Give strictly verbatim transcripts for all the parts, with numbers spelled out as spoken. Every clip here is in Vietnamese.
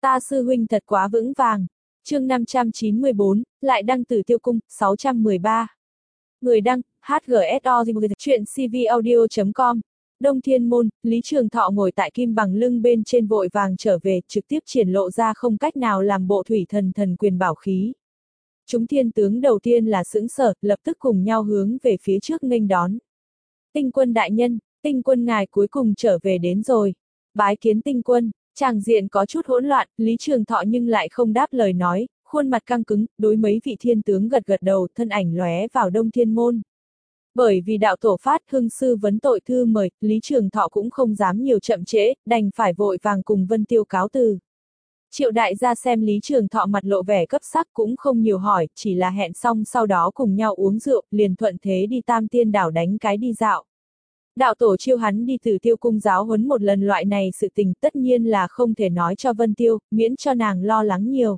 Ta sư huynh thật quá vững vàng. Chương năm trăm chín mươi bốn, lại đăng Tử Tiêu Cung, sáu trăm mười ba. Người đăng, hát giê ét o chuyện c v audio chấm com. Đông Thiên Môn, Lý Trường Thọ ngồi tại kim bằng lưng bên trên vội vàng trở về, trực tiếp triển lộ ra không cách nào làm bộ thủy thần thần quyền bảo khí. Chúng thiên tướng đầu tiên là sững sờ, lập tức cùng nhau hướng về phía trước nghênh đón. Tinh quân đại nhân, tinh quân ngài cuối cùng trở về đến rồi. Bái kiến tinh quân. Tràng diện có chút hỗn loạn, Lý Trường Thọ nhưng lại không đáp lời nói, khuôn mặt căng cứng, đối mấy vị thiên tướng gật gật đầu, thân ảnh lóe vào Đông Thiên Môn. Bởi vì đạo tổ phát hưng sư vấn tội thư mời, Lý Trường Thọ cũng không dám nhiều chậm trễ, đành phải vội vàng cùng Vân Tiêu cáo từ. Triệu đại gia xem Lý Trường Thọ mặt lộ vẻ cấp sắc cũng không nhiều hỏi, chỉ là hẹn xong sau đó cùng nhau uống rượu, liền thuận thế đi Tam Tiên đảo đánh cái đi dạo. Đạo tổ chiêu hắn đi Tử Tiêu Cung giáo huấn một lần loại này sự tình tất nhiên là không thể nói cho Vân Tiêu, miễn cho nàng lo lắng nhiều.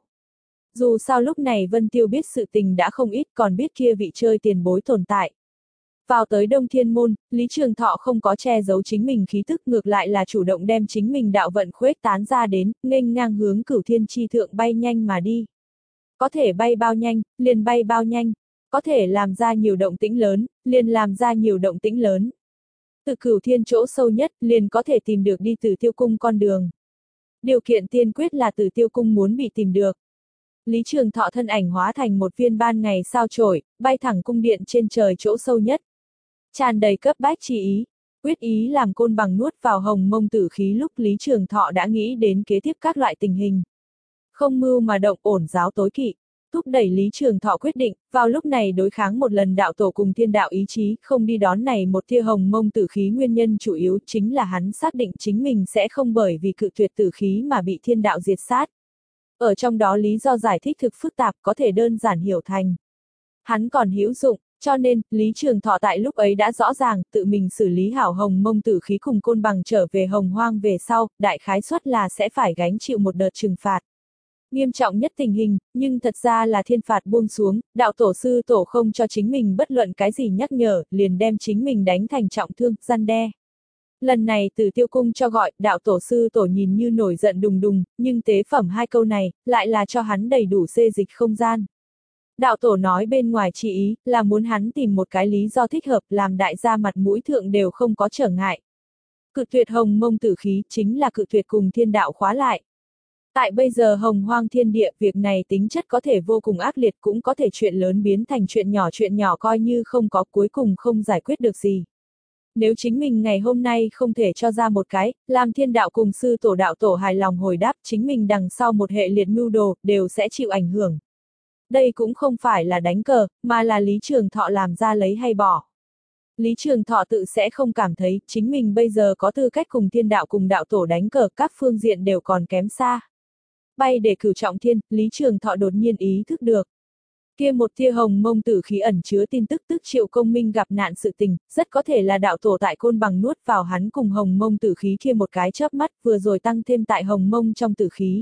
Dù sao lúc này Vân Tiêu biết sự tình đã không ít còn biết kia vị chơi tiền bối tồn tại. Vào tới Đông Thiên Môn, Lý Trường Thọ không có che giấu chính mình khí tức ngược lại là chủ động đem chính mình đạo vận khuếch tán ra đến, nghênh ngang hướng Cửu Thiên chi thượng bay nhanh mà đi. Có thể bay bao nhanh, liền bay bao nhanh. Có thể làm ra nhiều động tĩnh lớn, liền làm ra nhiều động tĩnh lớn. Từ Cửu Thiên chỗ sâu nhất, liền có thể tìm được đi Tử Tiêu Cung con đường. Điều kiện tiên quyết là Tử Tiêu Cung muốn bị tìm được. Lý Trường Thọ thân ảnh hóa thành một viên ban ngày sao chổi, bay thẳng cung điện trên trời chỗ sâu nhất. Tràn đầy cấp bách chi ý, quyết ý làm côn bằng nuốt vào hồng mông tử khí lúc Lý Trường Thọ đã nghĩ đến kế tiếp các loại tình hình. Không mưu mà động ổn giáo tối kỵ. Thúc đẩy Lý Trường Thọ quyết định, vào lúc này đối kháng một lần đạo tổ cùng thiên đạo ý chí, không đi đón này một tia hồng mông tử khí nguyên nhân chủ yếu chính là hắn xác định chính mình sẽ không bởi vì cự tuyệt tử khí mà bị thiên đạo diệt sát. Ở trong đó lý do giải thích thực phức tạp có thể đơn giản hiểu thành. Hắn còn hữu dụng, cho nên, Lý Trường Thọ tại lúc ấy đã rõ ràng, tự mình xử lý hảo hồng mông tử khí cùng côn bằng trở về hồng hoang về sau, đại khái suất là sẽ phải gánh chịu một đợt trừng phạt. Nghiêm trọng nhất tình hình, nhưng thật ra là thiên phạt buông xuống, đạo tổ sư tổ không cho chính mình bất luận cái gì nhắc nhở, liền đem chính mình đánh thành trọng thương, răn đe. Lần này Tử Tiêu Cung cho gọi, đạo tổ sư tổ nhìn như nổi giận đùng đùng, nhưng tế phẩm hai câu này, lại là cho hắn đầy đủ xê dịch không gian. Đạo tổ nói bên ngoài chỉ ý, là muốn hắn tìm một cái lý do thích hợp làm đại gia mặt mũi thượng đều không có trở ngại. Cự tuyệt hồng mông tử khí chính là cự tuyệt cùng thiên đạo khóa lại. Tại bây giờ hồng hoang thiên địa, việc này tính chất có thể vô cùng ác liệt cũng có thể chuyện lớn biến thành chuyện nhỏ chuyện nhỏ coi như không có cuối cùng không giải quyết được gì. Nếu chính mình ngày hôm nay không thể cho ra một cái, làm thiên đạo cùng sư tổ đạo tổ hài lòng hồi đáp chính mình đằng sau một hệ liệt mưu đồ, đều sẽ chịu ảnh hưởng. Đây cũng không phải là đánh cờ, mà là Lý Trường Thọ làm ra lấy hay bỏ. Lý Trường Thọ tự sẽ không cảm thấy chính mình bây giờ có tư cách cùng thiên đạo cùng đạo tổ đánh cờ, các phương diện đều còn kém xa. Bay để cửu trọng thiên, Lý Trường Thọ đột nhiên ý thức được. Kia một tia hồng mông tử khí ẩn chứa tin tức tức Triệu Công Minh gặp nạn sự tình, rất có thể là đạo tổ tại côn bằng nuốt vào hắn cùng hồng mông tử khí kia một cái chớp mắt vừa rồi tăng thêm tại hồng mông trong tử khí.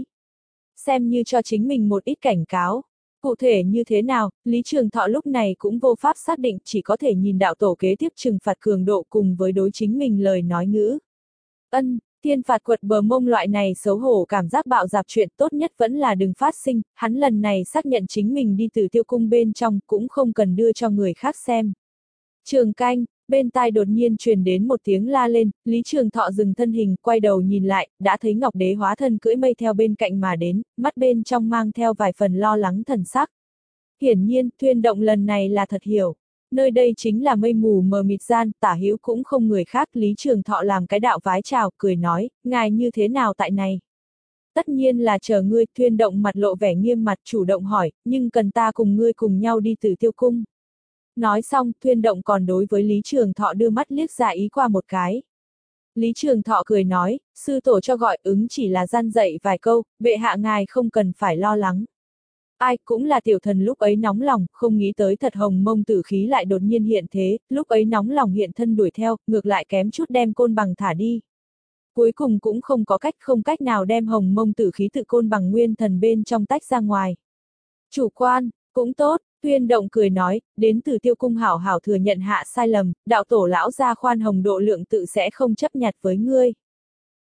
Xem như cho chính mình một ít cảnh cáo. Cụ thể như thế nào, Lý Trường Thọ lúc này cũng vô pháp xác định, chỉ có thể nhìn đạo tổ kế tiếp trừng phạt cường độ cùng với đối chính mình lời nói ngữ. Ân, thiên phạt quật bờ mông loại này xấu hổ cảm giác bạo dạp chuyện tốt nhất vẫn là đừng phát sinh, hắn lần này xác nhận chính mình đi Tử Tiêu Cung bên trong cũng không cần đưa cho người khác xem. Trường canh, bên tai đột nhiên truyền đến một tiếng la lên, Lý Trường Thọ dừng thân hình, quay đầu nhìn lại, đã thấy Ngọc Đế hóa thân cưỡi mây theo bên cạnh mà đến, mắt bên trong mang theo vài phần lo lắng thần sắc. Hiển nhiên, thuyên động lần này là thật hiểu. Nơi đây chính là mây mù mờ mịt gian, tả hữu cũng không người khác, Lý Trường Thọ làm cái đạo vái chào, cười nói, ngài như thế nào tại này? Tất nhiên là chờ ngươi, thuyên động mặt lộ vẻ nghiêm mặt chủ động hỏi, nhưng cần ta cùng ngươi cùng nhau đi Tử Tiêu Cung. Nói xong, thuyên động còn đối với Lý Trường Thọ đưa mắt liếc ra ý qua một cái. Lý Trường Thọ cười nói, sư tổ cho gọi ứng chỉ là gian dạy vài câu, bệ hạ ngài không cần phải lo lắng. Ai cũng là tiểu thần lúc ấy nóng lòng, không nghĩ tới thật hồng mông tử khí lại đột nhiên hiện thế, lúc ấy nóng lòng hiện thân đuổi theo, ngược lại kém chút đem côn bằng thả đi. Cuối cùng cũng không có cách không cách nào đem hồng mông tử khí tự côn bằng nguyên thần bên trong tách ra ngoài. Chủ quan, cũng tốt. Tuyên động cười nói, đến Tử Tiêu Cung hảo hảo thừa nhận hạ sai lầm, đạo tổ lão gia khoan hồng độ lượng tự sẽ không chấp nhặt với ngươi.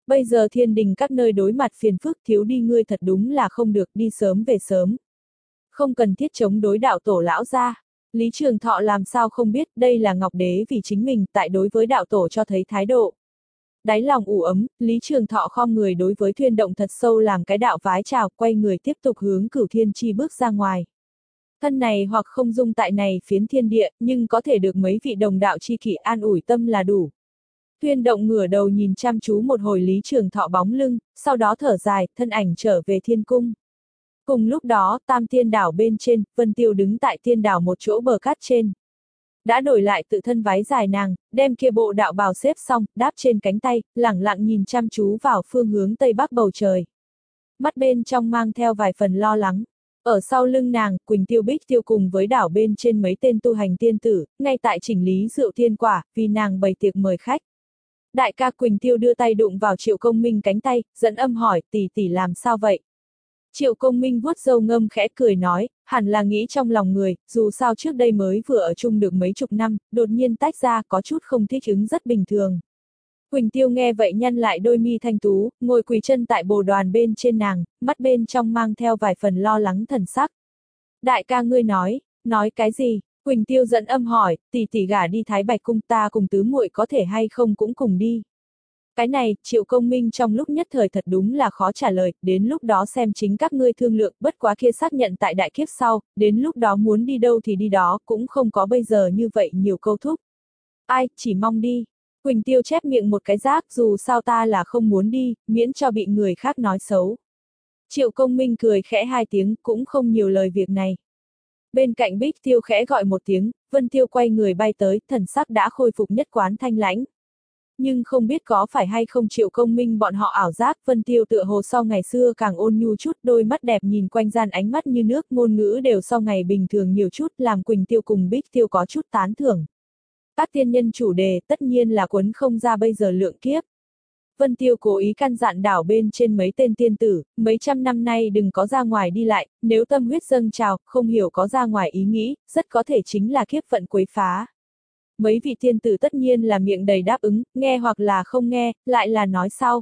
Bây giờ thiên đình các nơi đối mặt phiền phức, thiếu đi ngươi thật đúng là không được, đi sớm về sớm. Không cần thiết chống đối đạo tổ lão gia. Lý Trường Thọ làm sao không biết, đây là Ngọc Đế vì chính mình, tại đối với đạo tổ cho thấy thái độ. Đáy lòng ủ ấm, Lý Trường Thọ khom người đối với Thuyên Động thật sâu làm cái đạo vái chào, quay người tiếp tục hướng Cửu Thiên Chi bước ra ngoài. Thân này hoặc không dung tại này phiến thiên địa, nhưng có thể được mấy vị đồng đạo chi kỷ an ủi tâm là đủ. Thuyên Động ngửa đầu nhìn chăm chú một hồi Lý Trường Thọ bóng lưng, sau đó thở dài, thân ảnh trở về thiên cung. Cùng lúc đó, Tam Tiên Đảo bên trên, Vân Tiêu đứng tại tiên đảo một chỗ bờ cát trên. Đã đổi lại tự thân váy dài nàng, đem kia bộ đạo bào xếp xong, đáp trên cánh tay, lẳng lặng nhìn chăm chú vào phương hướng tây bắc bầu trời. Mắt bên trong mang theo vài phần lo lắng. Ở sau lưng nàng, Quỳnh Tiêu Bích Tiêu cùng với đảo bên trên mấy tên tu hành tiên tử, ngay tại chỉnh lý rượu thiên quả, vì nàng bày tiệc mời khách. Đại ca Quỳnh Tiêu đưa tay đụng vào Triệu Công Minh cánh tay, dẫn âm hỏi, tỷ tỷ làm sao vậy? Triệu Công Minh vuốt râu ngâm khẽ cười nói, hẳn là nghĩ trong lòng người, dù sao trước đây mới vừa ở chung được mấy chục năm, đột nhiên tách ra có chút không thích ứng rất bình thường. Quỳnh Tiêu nghe vậy nhăn lại đôi mi thanh tú, ngồi quỳ chân tại bồ đoàn bên trên nàng, mắt bên trong mang theo vài phần lo lắng thần sắc. Đại ca ngươi nói, nói cái gì? Quỳnh Tiêu dẫn âm hỏi, tỷ tỷ gả đi Thái Bạch cung, ta cùng tứ muội có thể hay không cũng cùng đi. Cái này, Triệu Công Minh trong lúc nhất thời thật đúng là khó trả lời, đến lúc đó xem chính các ngươi thương lượng, bất quá kia xác nhận tại đại kiếp sau, đến lúc đó muốn đi đâu thì đi đó, cũng không có bây giờ như vậy nhiều câu thúc. Ai, chỉ mong đi. Quỳnh Tiêu chép miệng một cái rác, dù sao ta là không muốn đi, miễn cho bị người khác nói xấu. Triệu Công Minh cười khẽ hai tiếng, cũng không nhiều lời việc này. Bên cạnh Bích Tiêu khẽ gọi một tiếng, Vân Tiêu quay người bay tới, thần sắc đã khôi phục nhất quán thanh lãnh. Nhưng không biết có phải hay không Triệu Công Minh bọn họ ảo giác, Vân Tiêu tựa hồ so ngày xưa càng ôn nhu chút, đôi mắt đẹp nhìn quanh gian ánh mắt như nước, ngôn ngữ đều so ngày bình thường nhiều chút, làm Quỳnh Tiêu cùng Bích Tiêu có chút tán thưởng. Các tiên nhân chủ đề tất nhiên là quấn không ra bây giờ lượng kiếp. Vân Tiêu cố ý căn dặn đảo bên trên mấy tên tiên tử, mấy trăm năm nay đừng có ra ngoài đi lại, nếu tâm huyết dâng trào, không hiểu có ra ngoài ý nghĩ, rất có thể chính là kiếp vận quấy phá. Mấy vị tiên tử tất nhiên là miệng đầy đáp ứng, nghe hoặc là không nghe, lại là nói sau.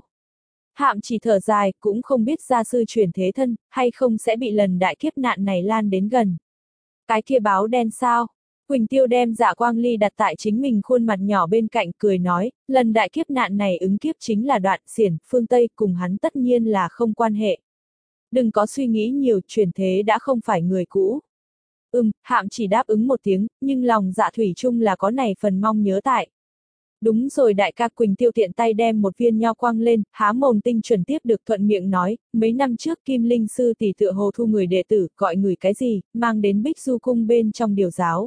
Hạm chỉ thở dài, cũng không biết gia sư chuyển thế thân, hay không sẽ bị lần đại kiếp nạn này lan đến gần. Cái kia báo đen sao? Quỳnh Tiêu đem Dạ Quang Ly đặt tại chính mình khuôn mặt nhỏ bên cạnh cười nói, lần đại kiếp nạn này ứng kiếp chính là Đoạn Xiển, phương Tây, cùng hắn tất nhiên là không quan hệ. Đừng có suy nghĩ nhiều, chuyển thế đã không phải người cũ. Ừm, Hạm chỉ đáp ứng một tiếng, nhưng lòng Dạ thủy chung là có này phần mong nhớ tại. Đúng rồi, đại ca. Quỳnh Tiêu tiện tay đem một viên nho quang lên, há mồm tinh chuẩn tiếp được, thuận miệng nói, mấy năm trước Kim Linh sư tỷ tựa hồ thu người đệ tử, gọi người cái gì, mang đến Bích Du cung bên trong điều giáo.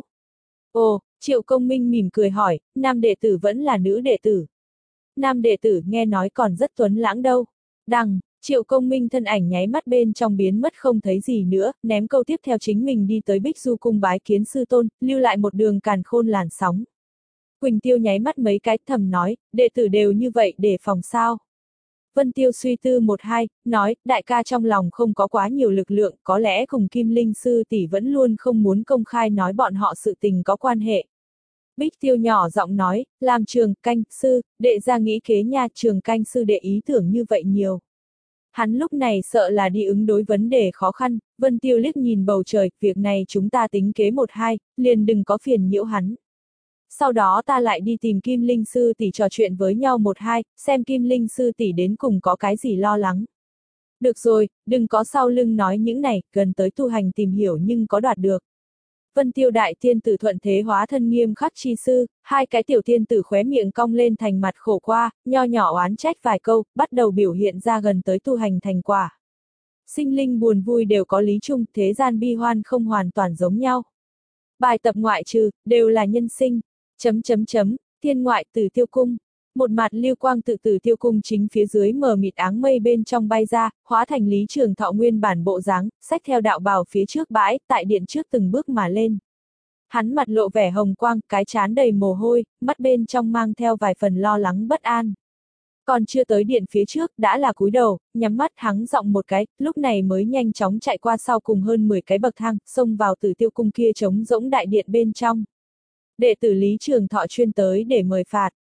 Ồ, Triệu Công Minh mỉm cười hỏi, nam đệ tử vẫn là nữ đệ tử? Nam đệ tử nghe nói còn rất tuấn lãng đâu. Đằng, Triệu Công Minh thân ảnh nháy mắt bên trong biến mất không thấy gì nữa, ném câu tiếp theo chính mình đi tới Bích Du cung bái kiến sư tôn, lưu lại một đường càn khôn làn sóng. Quỳnh Tiêu nháy mắt mấy cái thầm nói, đệ tử đều như vậy để phòng sao. Vân Tiêu suy tư một hai, nói, đại ca trong lòng không có quá nhiều lực lượng, có lẽ cùng Kim Linh sư tỷ vẫn luôn không muốn công khai nói bọn họ sự tình có quan hệ. Bích Tiêu nhỏ giọng nói, làm Trường Canh sư, đệ ra nghĩ kế nha, Trường Canh sư đệ ý tưởng như vậy nhiều. Hắn lúc này sợ là đi ứng đối vấn đề khó khăn, Vân Tiêu liếc nhìn bầu trời, việc này chúng ta tính kế một hai, liền đừng có phiền nhiễu hắn. Sau đó ta lại đi tìm Kim Linh sư tỷ trò chuyện với nhau một hai, xem Kim Linh sư tỷ đến cùng có cái gì lo lắng. Được rồi, đừng có sau lưng nói những này, gần tới tu hành tìm hiểu nhưng có đoạt được. Vân Tiêu đại tiên tử thuận thế hóa thân nghiêm khắc chi sư, hai cái tiểu tiên tử khóe miệng cong lên thành mặt khổ qua, nho nhỏ oán trách vài câu, bắt đầu biểu hiện ra gần tới tu hành thành quả. Sinh linh buồn vui đều có lý chung, thế gian bi hoan không hoàn toàn giống nhau. Bài tập ngoại trừ, đều là nhân sinh. Chấm chấm chấm, thiên ngoại Tử Tiêu cung. Một mặt lưu quang tự Tử Tiêu cung chính phía dưới mờ mịt áng mây bên trong bay ra, hóa thành Lý Trường Thọ nguyên bản bộ dáng, xách theo đạo bào phía trước bãi, tại điện trước từng bước mà lên. Hắn mặt lộ vẻ hồng quang, cái trán đầy mồ hôi, mắt bên trong mang theo vài phần lo lắng bất an. Còn chưa tới điện phía trước, đã là cúi đầu, nhắm mắt hắng giọng một cái, lúc này mới nhanh chóng chạy qua sau cùng hơn mười cái bậc thang, xông vào Tử Tiêu cung kia trống rỗng đại điện bên trong. Đệ tử Lý Trường Thọ chuyên tới để mời phạt.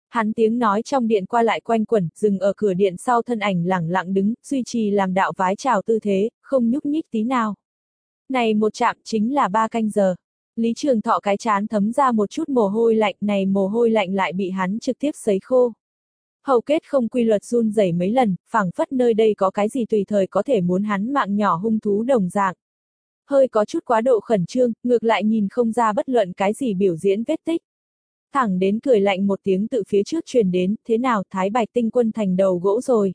Hắn tiếng nói trong điện qua lại quanh quẩn, dừng ở cửa điện sau thân ảnh lẳng lặng đứng, duy trì làm đạo vái chào tư thế, không nhúc nhích tí nào. Này một chạm chính là ba canh giờ. Lý Trường Thọ cái trán thấm ra một chút mồ hôi lạnh, này mồ hôi lạnh lại bị hắn trực tiếp sấy khô. Hầu kết không quy luật run rẩy mấy lần, phảng phất nơi đây có cái gì tùy thời có thể muốn hắn mạng nhỏ hung thú đồng dạng. Hơi có chút quá độ khẩn trương, ngược lại nhìn không ra bất luận cái gì biểu diễn vết tích. Thẳng đến cười lạnh một tiếng tự phía trước truyền đến, thế nào Thái Bạch Tinh Quân thành đầu gỗ rồi.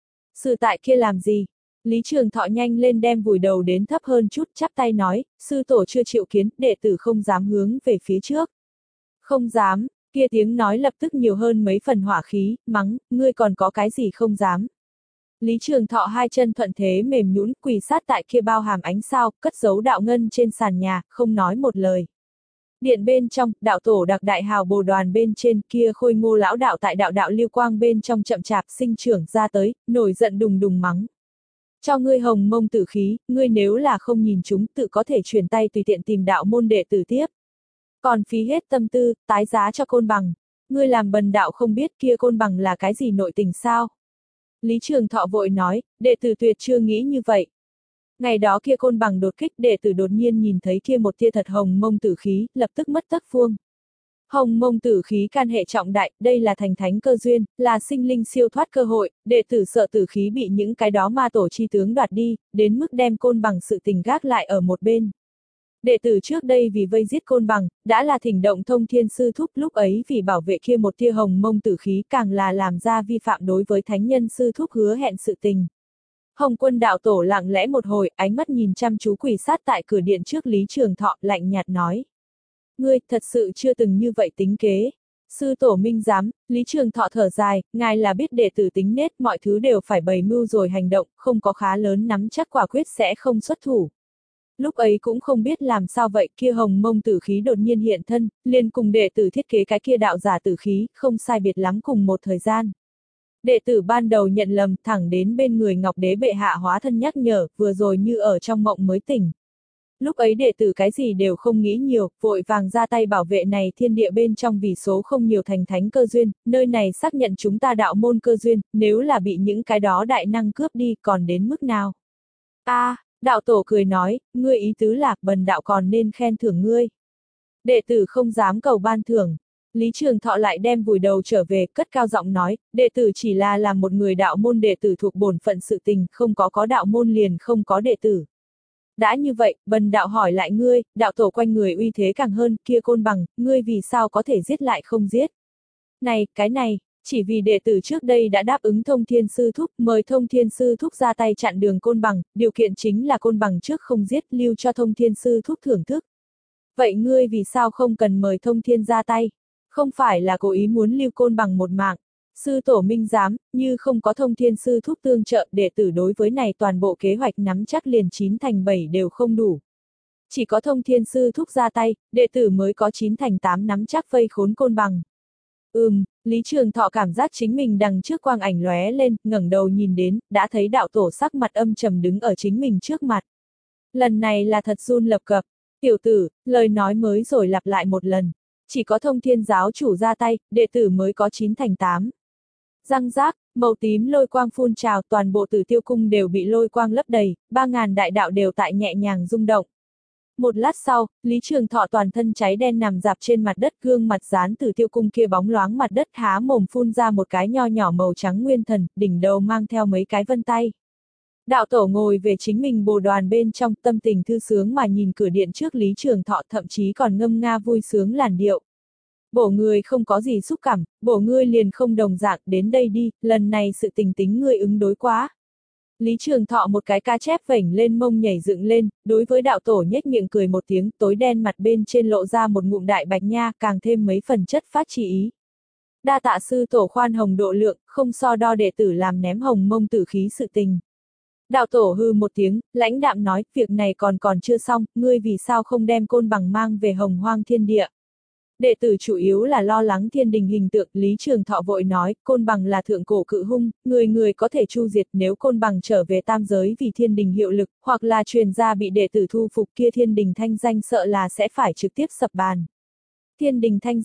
Sư tại kia làm gì? Lý Trường Thọ nhanh lên đem vùi đầu đến thấp hơn chút, chắp tay nói, sư tổ chưa chịu kiến, đệ tử không dám hướng về phía trước. Không dám, kia tiếng nói lập tức nhiều hơn mấy phần hỏa khí, mắng, ngươi còn có cái gì không dám. Lý Trường Thọ hai chân thuận thế mềm nhũn quỳ sát tại kia bao hàm ánh sao, cất giấu đạo ngân trên sàn nhà, không nói một lời. Điện bên trong, đạo tổ đặc đại hào bồ đoàn bên trên kia khôi ngô lão đạo tại đạo đạo lưu quang bên trong chậm chạp sinh trưởng ra tới, nổi giận đùng đùng mắng. Cho ngươi hồng mông tử khí, ngươi nếu là không nhìn chúng tự có thể chuyển tay tùy tiện tìm đạo môn đệ tử tiếp. Còn phí hết tâm tư, tái giá cho côn bằng. Ngươi làm bần đạo không biết kia côn bằng là cái gì nội tình sao? Lý Trường Thọ vội nói, đệ tử tuyệt chưa nghĩ như vậy. Ngày đó kia côn bằng đột kích, đệ tử đột nhiên nhìn thấy kia một tia thật hồng mông tử khí, lập tức mất tấc phương. Hồng mông tử khí can hệ trọng đại, đây là thành thánh cơ duyên, là sinh linh siêu thoát cơ hội, đệ tử sợ tử khí bị những cái đó ma tổ chi tướng đoạt đi, đến mức đem côn bằng sự tình gác lại ở một bên. Đệ tử trước đây vì vây giết côn bằng, đã là thỉnh động thông thiên sư thúc, lúc ấy vì bảo vệ kia một tia hồng mông tử khí càng là làm ra vi phạm đối với thánh nhân sư thúc hứa hẹn sự tình. Hồng Quân đạo tổ lặng lẽ một hồi, ánh mắt nhìn chăm chú quỳ sát tại cửa điện trước Lý Trường Thọ, lạnh nhạt nói. Ngươi, thật sự chưa từng như vậy tính kế. Sư tổ minh giám, Lý Trường Thọ thở dài, ngài là biết đệ tử tính nết, mọi thứ đều phải bày mưu rồi hành động, không có khá lớn nắm chắc quả quyết sẽ không xuất thủ. Lúc ấy cũng không biết làm sao vậy, kia hồng mông tử khí đột nhiên hiện thân, liền cùng đệ tử thiết kế cái kia đạo giả tử khí, không sai biệt lắm cùng một thời gian. Đệ tử ban đầu nhận lầm, thẳng đến bên người Ngọc Đế bệ hạ hóa thân nhắc nhở, vừa rồi như ở trong mộng mới tỉnh. Lúc ấy đệ tử cái gì đều không nghĩ nhiều, vội vàng ra tay bảo vệ này thiên địa bên trong vì số không nhiều thành thánh cơ duyên, nơi này xác nhận chúng ta đạo môn cơ duyên, nếu là bị những cái đó đại năng cướp đi còn đến mức nào. A, à, đạo tổ cười nói, ngươi ý tứ là, bần đạo còn nên khen thưởng ngươi. Đệ tử không dám cầu ban thưởng. Lý Trường Thọ lại đem vùi đầu trở về, cất cao giọng nói, đệ tử chỉ là làm một người đạo môn đệ tử thuộc bổn phận sự tình, không có có đạo môn liền không có đệ tử. Đã như vậy, bần đạo hỏi lại ngươi, đạo tổ quanh người uy thế càng hơn, kia côn bằng, ngươi vì sao có thể giết lại không giết? Này, cái này, chỉ vì đệ tử trước đây đã đáp ứng thông thiên sư thúc, mời thông thiên sư thúc ra tay chặn đường côn bằng, điều kiện chính là côn bằng trước không giết, lưu cho thông thiên sư thúc thưởng thức. Vậy ngươi vì sao không cần mời thông thiên ra tay? Không phải là cố ý muốn lưu côn bằng một mạng. Sư tổ minh giám, như không có thông thiên sư thúc tương trợ, đệ tử đối với này toàn bộ kế hoạch nắm chắc liền chín thành bảy đều không đủ. Chỉ có thông thiên sư thúc ra tay, đệ tử mới có chín thành tám nắm chắc vây khốn côn bằng. Ừm, Lý Trường Thọ cảm giác chính mình đằng trước quang ảnh lóe lên, ngẩng đầu nhìn đến, đã thấy đạo tổ sắc mặt âm trầm đứng ở chính mình trước mặt. Lần này là thật run lập cập, tiểu tử, lời nói mới rồi lặp lại một lần. Chỉ có thông thiên giáo chủ ra tay, đệ tử mới có chín thành tám. Răng rác, màu tím lôi quang phun trào, toàn bộ Tử Tiêu cung đều bị lôi quang lấp đầy, ba ngàn đại đạo đều tại nhẹ nhàng rung động. Một lát sau, Lý Trường Thọ toàn thân cháy đen nằm dạp trên mặt đất, gương mặt dán Tử Tiêu cung kia bóng loáng mặt đất, há mồm phun ra một cái nho nhỏ màu trắng nguyên thần, đỉnh đầu mang theo mấy cái vân tay. Đạo tổ ngồi về chính mình bồ đoàn bên trong, tâm tình thư sướng mà nhìn cửa điện trước Lý Trường Thọ, thậm chí còn ngâm nga vui sướng làn điệu. Bổ ngươi không có gì xúc cảm, bổ ngươi liền không đồng dạng, đến đây đi, lần này sự tình tính ngươi ứng đối quá. Lý Trường Thọ một cái ca chép vểnh lên mông nhảy dựng lên, đối với đạo tổ nhếch miệng cười một tiếng, tối đen mặt bên trên lộ ra một ngụm đại bạch nha, càng thêm mấy phần chất phát chỉ ý. Đa tạ sư tổ khoan hồng độ lượng, không so đo đệ tử làm ném hồng mông tử khí sự tình. Đạo tổ hư một tiếng, lãnh đạm nói, việc này còn còn chưa xong, ngươi vì sao không đem côn bằng mang về hồng hoang thiên địa. Đệ tử chủ yếu là lo lắng thiên đình hình tượng, Lý Trường Thọ vội nói, côn bằng là thượng cổ cự hung, người người có thể chu diệt, nếu côn bằng trở về tam giới vì thiên đình hiệu lực, hoặc là truyền ra bị đệ tử thu phục, kia thiên đình thanh danh sợ là sẽ phải trực tiếp sập bàn. Thiên đình thanh danh,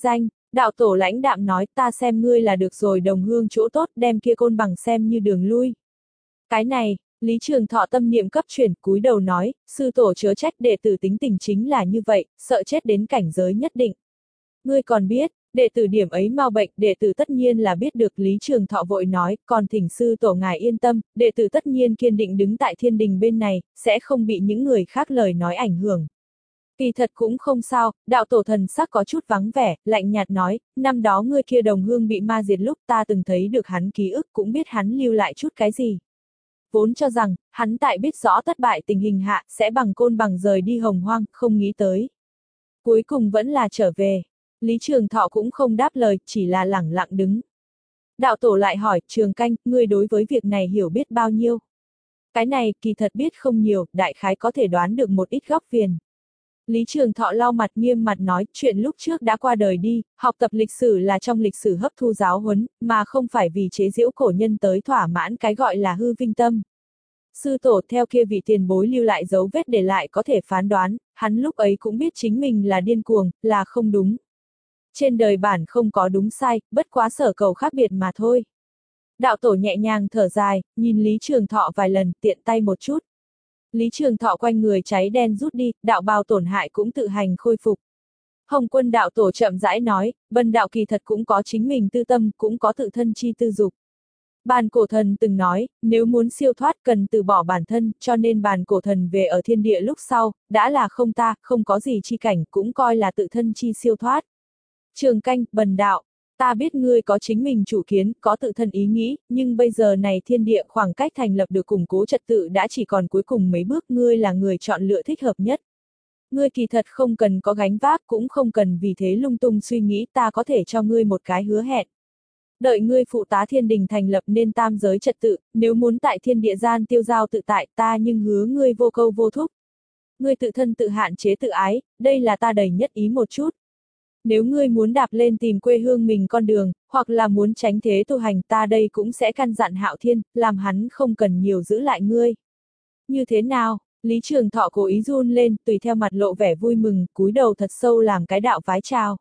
Đạo tổ lãnh đạm nói, ta xem ngươi là được rồi, đồng hương chỗ tốt, đem kia côn bằng xem như đường lui. Cái này, Lý Trường Thọ tâm niệm cấp chuyển, cúi đầu nói, sư tổ chớ trách, đệ tử tính tình chính là như vậy, sợ chết đến cảnh giới nhất định. Ngươi còn biết, đệ tử điểm ấy mau bệnh, đệ tử tất nhiên là biết được. Lý Trường Thọ vội nói, còn thỉnh sư tổ ngài yên tâm, đệ tử tất nhiên kiên định đứng tại thiên đình bên này, sẽ không bị những người khác lời nói ảnh hưởng. Kỳ thật cũng không sao, đạo tổ thần sắc có chút vắng vẻ, lạnh nhạt nói, năm đó ngươi kia đồng hương bị ma diệt lúc ta từng thấy được hắn ký ức, cũng biết hắn lưu lại chút cái gì. Vốn cho rằng, hắn tại biết rõ thất bại tình hình hạ, sẽ bằng côn bằng rời đi hồng hoang, không nghĩ tới. Cuối cùng vẫn là trở về. Lý Trường Thọ cũng không đáp lời, chỉ là lẳng lặng đứng. Đạo tổ lại hỏi, Trường Canh, ngươi đối với việc này hiểu biết bao nhiêu? Cái này, kỳ thật biết không nhiều, đại khái có thể đoán được một ít góc viền. Lý Trường Thọ lau mặt nghiêm mặt nói, chuyện lúc trước đã qua đời đi, học tập lịch sử là trong lịch sử hấp thu giáo huấn, mà không phải vì chế giễu cổ nhân tới thỏa mãn cái gọi là hư vinh tâm. Sư tổ theo kia vị tiền bối lưu lại dấu vết để lại có thể phán đoán, hắn lúc ấy cũng biết chính mình là điên cuồng, là không đúng. Trên đời bản không có đúng sai, bất quá sở cầu khác biệt mà thôi. Đạo tổ nhẹ nhàng thở dài, nhìn Lý Trường Thọ vài lần, tiện tay một chút. Lý Trường Thọ quanh người cháy đen rút đi, đạo bào tổn hại cũng tự hành khôi phục. Hồng Quân đạo tổ chậm rãi nói, Vân đạo kỳ thật cũng có chính mình tư tâm, cũng có tự thân chi tư dục. Bàn cổ thần từng nói, nếu muốn siêu thoát cần từ bỏ bản thân, cho nên bàn cổ thần về ở thiên địa lúc sau, đã là không ta, không có gì chi cảnh, cũng coi là tự thân chi siêu thoát. Trường Canh, Bần đạo, ta biết ngươi có chính mình chủ kiến, có tự thân ý nghĩ, nhưng bây giờ này thiên địa khoảng cách thành lập được củng cố trật tự đã chỉ còn cuối cùng mấy bước, ngươi là người chọn lựa thích hợp nhất. Ngươi kỳ thật không cần có gánh vác, cũng không cần vì thế lung tung suy nghĩ, ta có thể cho ngươi một cái hứa hẹn. Đợi ngươi phụ tá thiên đình thành lập nên tam giới trật tự, nếu muốn tại thiên địa gian tiêu giao tự tại, ta nhưng hứa ngươi vô câu vô thúc. Ngươi tự thân tự hạn chế tự ái, đây là ta đầy nhất ý một chút. Nếu ngươi muốn đạp lên tìm quê hương mình con đường, hoặc là muốn tránh thế tu hành, ta đây cũng sẽ căn dặn Hạo Thiên, làm hắn không cần nhiều giữ lại ngươi. Như thế nào? Lý Trường Thọ cố ý run lên, tùy theo mặt lộ vẻ vui mừng, cúi đầu thật sâu làm cái đạo vái chào.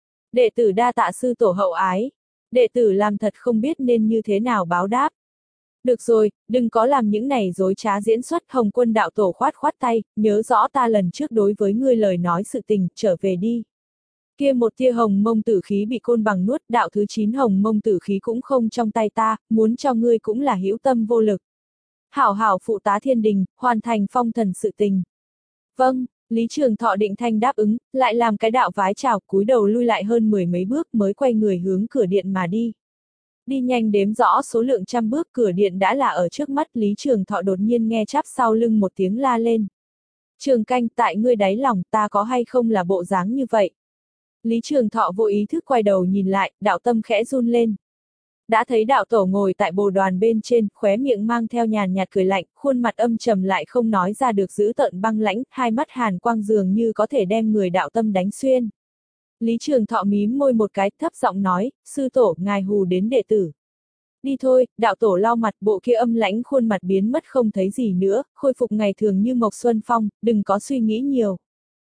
Đệ tử đa tạ sư tổ hậu ái. Đệ tử làm thật không biết nên như thế nào báo đáp. Được rồi, đừng có làm những này dối trá diễn xuất. Hồng Quân đạo tổ khoát khoát tay, nhớ rõ ta lần trước đối với ngươi lời nói sự tình, trở về đi. Kia một tia hồng mông tử khí bị côn bằng nuốt, đạo thứ chín hồng mông tử khí cũng không trong tay ta, muốn cho ngươi cũng là hữu tâm vô lực. Hảo hảo phụ tá thiên đình, hoàn thành phong thần sự tình. Vâng, Lý Trường Thọ định thanh đáp ứng, lại làm cái đạo vái chào, cúi đầu lui lại hơn mười mấy bước mới quay người hướng cửa điện mà đi. Đi nhanh đếm rõ số lượng trăm bước, cửa điện đã là ở trước mắt. Lý Trường Thọ đột nhiên nghe chắp sau lưng một tiếng la lên. Trường Canh, tại ngươi đáy lòng ta có hay không là bộ dáng như vậy? Lý Trường Thọ vô ý thức quay đầu nhìn lại, đạo tâm khẽ run lên. Đã thấy đạo tổ ngồi tại bồ đoàn bên trên, khóe miệng mang theo nhàn nhạt cười lạnh, khuôn mặt âm trầm lại không nói ra được dữ tợn băng lãnh, hai mắt hàn quang dường như có thể đem người đạo tâm đánh xuyên. Lý Trường Thọ mím môi một cái, thấp giọng nói, sư tổ, ngài hù đến đệ tử. Đi thôi, đạo tổ lau mặt, bộ kia âm lãnh khuôn mặt biến mất không thấy gì nữa, khôi phục ngày thường như Mộc Xuân Phong, đừng có suy nghĩ nhiều.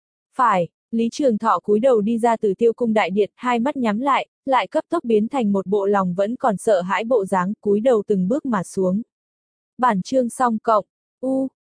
Phải. Lý Trường Thọ cúi đầu đi ra từ Tiêu Cung đại điện, hai mắt nhắm lại, lại cấp tốc biến thành một bộ lòng vẫn còn sợ hãi bộ dáng, cúi đầu từng bước mà xuống. Bản chương xong cộng. U.